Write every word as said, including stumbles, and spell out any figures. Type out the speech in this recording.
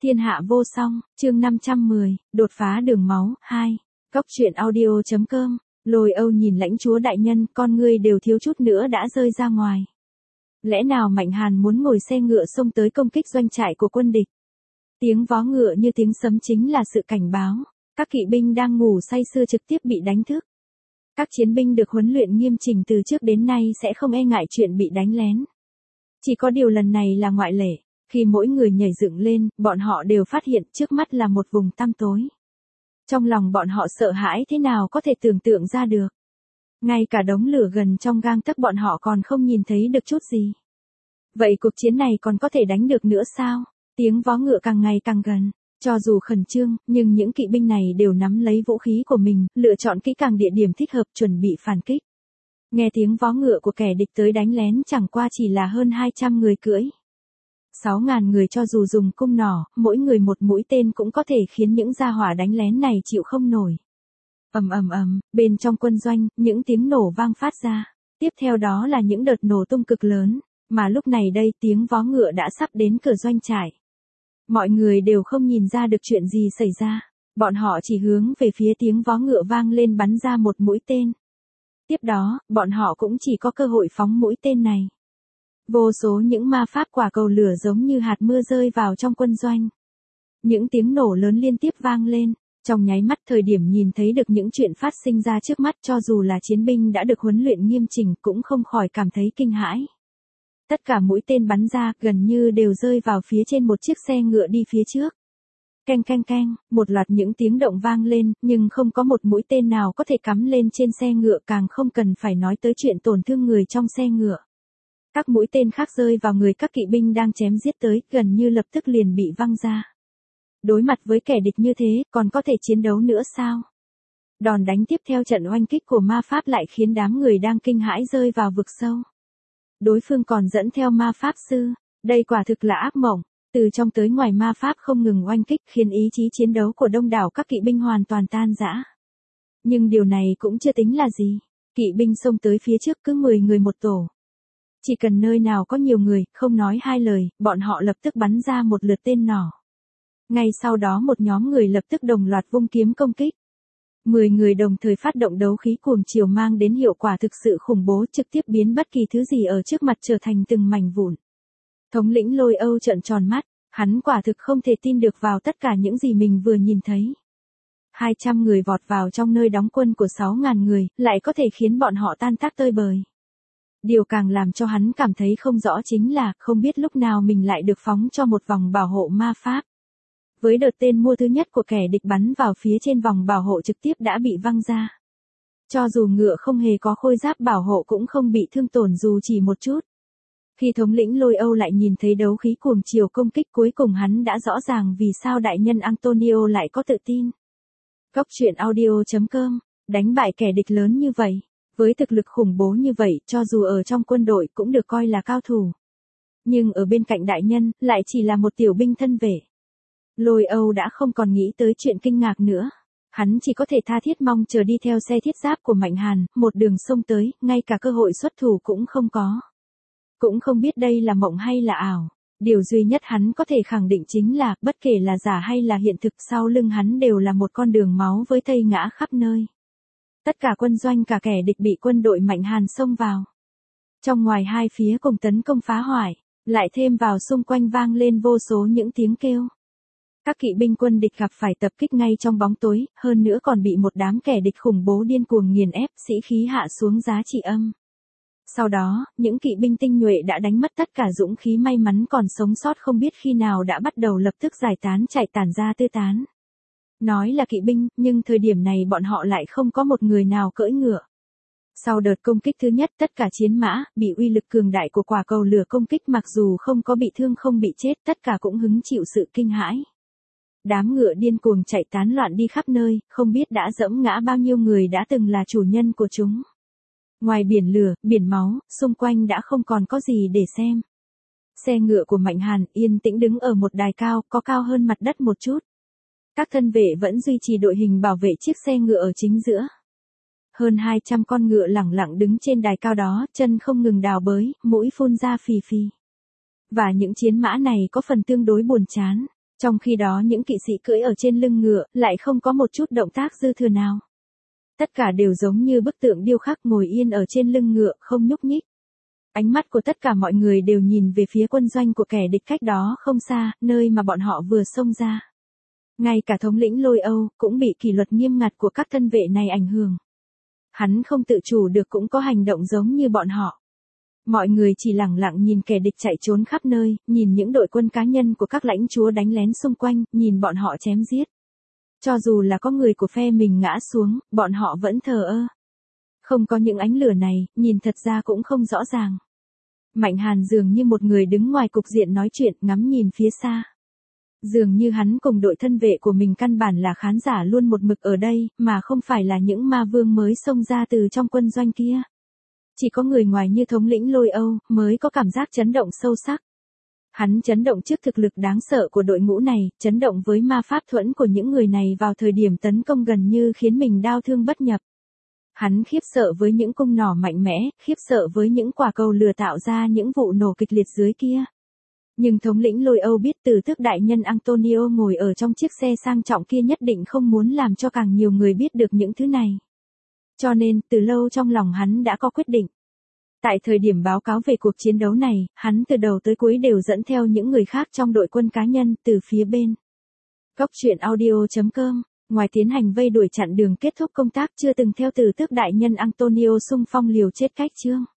Thiên hạ vô song, chương năm trăm mười, đột phá đường máu, hai. Cốc truyện audio chấm com, Lôi Âu nhìn lãnh chúa đại nhân, con ngươi đều thiếu chút nữa đã rơi ra ngoài. Lẽ nào Mạnh Hàn muốn ngồi xe ngựa xông tới công kích doanh trại của quân địch? Tiếng vó ngựa như tiếng sấm chính là sự cảnh báo. Các kỵ binh đang ngủ say sưa trực tiếp bị đánh thức. Các chiến binh được huấn luyện nghiêm chỉnh từ trước đến nay sẽ không e ngại chuyện bị đánh lén. Chỉ có điều lần này là ngoại lệ. Khi mỗi người nhảy dựng lên, bọn họ đều phát hiện trước mắt là một vùng tăm tối. Trong lòng bọn họ sợ hãi thế nào có thể tưởng tượng ra được. Ngay cả đống lửa gần trong gang tấc bọn họ còn không nhìn thấy được chút gì. Vậy cuộc chiến này còn có thể đánh được nữa sao? Tiếng vó ngựa càng ngày càng gần. Cho dù khẩn trương, nhưng những kỵ binh này đều nắm lấy vũ khí của mình, lựa chọn kỹ càng địa điểm thích hợp chuẩn bị phản kích. Nghe tiếng vó ngựa của kẻ địch tới đánh lén chẳng qua chỉ là hơn hai trăm người cưỡi. Sáu ngàn người cho dù dùng cung nỏ, mỗi người một mũi tên cũng có thể khiến những gia hỏa đánh lén này chịu không nổi. Ầm ầm ầm, bên trong quân doanh, những tiếng nổ vang phát ra. Tiếp theo đó là những đợt nổ tung cực lớn, mà lúc này đây tiếng vó ngựa đã sắp đến cửa doanh trại. Mọi người đều không nhìn ra được chuyện gì xảy ra, bọn họ chỉ hướng về phía tiếng vó ngựa vang lên bắn ra một mũi tên. Tiếp đó, bọn họ cũng chỉ có cơ hội phóng mũi tên này. Vô số những ma pháp quả cầu lửa giống như hạt mưa rơi vào trong quân doanh. Những tiếng nổ lớn liên tiếp vang lên, trong nháy mắt thời điểm nhìn thấy được những chuyện phát sinh ra trước mắt cho dù là chiến binh đã được huấn luyện nghiêm chỉnh cũng không khỏi cảm thấy kinh hãi. Tất cả mũi tên bắn ra gần như đều rơi vào phía trên một chiếc xe ngựa đi phía trước. Keng keng keng, một loạt những tiếng động vang lên, nhưng không có một mũi tên nào có thể cắm lên trên xe ngựa, càng không cần phải nói tới chuyện tổn thương người trong xe ngựa. Các mũi tên khác rơi vào người các kỵ binh đang chém giết tới, gần như lập tức liền bị văng ra. Đối mặt với kẻ địch như thế, còn có thể chiến đấu nữa sao? Đòn đánh tiếp theo trận oanh kích của ma pháp lại khiến đám người đang kinh hãi rơi vào vực sâu. Đối phương còn dẫn theo ma pháp sư, đây quả thực là ác mộng, từ trong tới ngoài ma pháp không ngừng oanh kích khiến ý chí chiến đấu của đông đảo các kỵ binh hoàn toàn tan rã. Nhưng điều này cũng chưa tính là gì, kỵ binh xông tới phía trước cứ mười người một tổ. Chỉ cần nơi nào có nhiều người, không nói hai lời, bọn họ lập tức bắn ra một lượt tên nỏ. Ngay sau đó một nhóm người lập tức đồng loạt vung kiếm công kích. Mười người đồng thời phát động đấu khí cuồng chiều mang đến hiệu quả thực sự khủng bố, trực tiếp biến bất kỳ thứ gì ở trước mặt trở thành từng mảnh vụn. Thống lĩnh Lôi Âu trợn tròn mắt, hắn quả thực không thể tin được vào tất cả những gì mình vừa nhìn thấy. hai trăm người vọt vào trong nơi đóng quân của sáu ngàn người, lại có thể khiến bọn họ tan tác tơi bời. Điều càng làm cho hắn cảm thấy không rõ chính là không biết lúc nào mình lại được phóng cho một vòng bảo hộ ma pháp. Với đợt tên mua thứ nhất của kẻ địch bắn vào phía trên vòng bảo hộ trực tiếp đã bị văng ra. Cho dù ngựa không hề có khôi giáp bảo hộ cũng không bị thương tổn dù chỉ một chút. Khi thống lĩnh Lôi Âu lại nhìn thấy đấu khí cuồng chiều công kích cuối cùng hắn đã rõ ràng vì sao đại nhân Antonio lại có tự tin. Cốc truyện audio chấm com, đánh bại kẻ địch lớn như vậy. Với thực lực khủng bố như vậy, cho dù ở trong quân đội cũng được coi là cao thủ. Nhưng ở bên cạnh đại nhân, lại chỉ là một tiểu binh thân vệ. Lôi Âu đã không còn nghĩ tới chuyện kinh ngạc nữa. Hắn chỉ có thể tha thiết mong chờ đi theo xe thiết giáp của Mạnh Hàn, một đường xông tới, ngay cả cơ hội xuất thủ cũng không có. Cũng không biết đây là mộng hay là ảo. Điều duy nhất hắn có thể khẳng định chính là, bất kể là giả hay là hiện thực, sau lưng hắn đều là một con đường máu với thây ngã khắp nơi. Tất cả quân doanh cả kẻ địch bị quân đội Mạnh Hàn xông vào. Trong ngoài hai phía cùng tấn công phá hoại, lại thêm vào xung quanh vang lên vô số những tiếng kêu. Các kỵ binh quân địch gặp phải tập kích ngay trong bóng tối, hơn nữa còn bị một đám kẻ địch khủng bố điên cuồng nghiền ép, sĩ khí hạ xuống giá trị âm. Sau đó, những kỵ binh tinh nhuệ đã đánh mất tất cả dũng khí, may mắn còn sống sót không biết khi nào đã bắt đầu lập tức giải tán chạy tản ra tứ tán. Nói là kỵ binh, nhưng thời điểm này bọn họ lại không có một người nào cưỡi ngựa. Sau đợt công kích thứ nhất, tất cả chiến mã, bị uy lực cường đại của quả cầu lửa công kích mặc dù không có bị thương không bị chết, tất cả cũng hứng chịu sự kinh hãi. Đám ngựa điên cuồng chạy tán loạn đi khắp nơi, không biết đã dẫm ngã bao nhiêu người đã từng là chủ nhân của chúng. Ngoài biển lửa, biển máu, xung quanh đã không còn có gì để xem. Xe ngựa của Mạnh Hàn yên tĩnh đứng ở một đài cao, có cao hơn mặt đất một chút. Các thân vệ vẫn duy trì đội hình bảo vệ chiếc xe ngựa ở chính giữa. Hơn hai trăm con ngựa lẳng lặng đứng trên đài cao đó, chân không ngừng đào bới, mũi phun ra phì phì. Và những chiến mã này có phần tương đối buồn chán. Trong khi đó những kỵ sĩ cưỡi ở trên lưng ngựa lại không có một chút động tác dư thừa nào. Tất cả đều giống như bức tượng điêu khắc ngồi yên ở trên lưng ngựa không nhúc nhích. Ánh mắt của tất cả mọi người đều nhìn về phía quân doanh của kẻ địch cách đó không xa, nơi mà bọn họ vừa xông ra. Ngay cả thống lĩnh Lôi Âu cũng bị kỷ luật nghiêm ngặt của các thân vệ này ảnh hưởng. Hắn không tự chủ được cũng có hành động giống như bọn họ. Mọi người chỉ lẳng lặng nhìn kẻ địch chạy trốn khắp nơi, nhìn những đội quân cá nhân của các lãnh chúa đánh lén xung quanh, nhìn bọn họ chém giết. Cho dù là có người của phe mình ngã xuống, bọn họ vẫn thờ ơ. Không có những ánh lửa này, nhìn thật ra cũng không rõ ràng. Mạnh Hàn dường như một người đứng ngoài cục diện nói chuyện, ngắm nhìn phía xa. Dường như hắn cùng đội thân vệ của mình căn bản là khán giả luôn một mực ở đây, mà không phải là những ma vương mới xông ra từ trong quân doanh kia. Chỉ có người ngoài như thống lĩnh Lôi Âu mới có cảm giác chấn động sâu sắc. Hắn chấn động trước thực lực đáng sợ của đội ngũ này, chấn động với ma pháp thuẫn của những người này vào thời điểm tấn công gần như khiến mình đau thương bất nhập. Hắn khiếp sợ với những cung nỏ mạnh mẽ, khiếp sợ với những quả cầu lửa tạo ra những vụ nổ kịch liệt dưới kia. Nhưng thống lĩnh Lôi Âu biết Tử Tước đại nhân Antonio ngồi ở trong chiếc xe sang trọng kia nhất định không muốn làm cho càng nhiều người biết được những thứ này. Cho nên, từ lâu trong lòng hắn đã có quyết định. Tại thời điểm báo cáo về cuộc chiến đấu này, hắn từ đầu tới cuối đều dẫn theo những người khác trong đội quân cá nhân từ phía bên. Góc truyện audio chấm com, ngoài tiến hành vây đuổi chặn đường kết thúc công tác chưa từng theo Tử Tước đại nhân Antonio xung phong liều chết cách chương.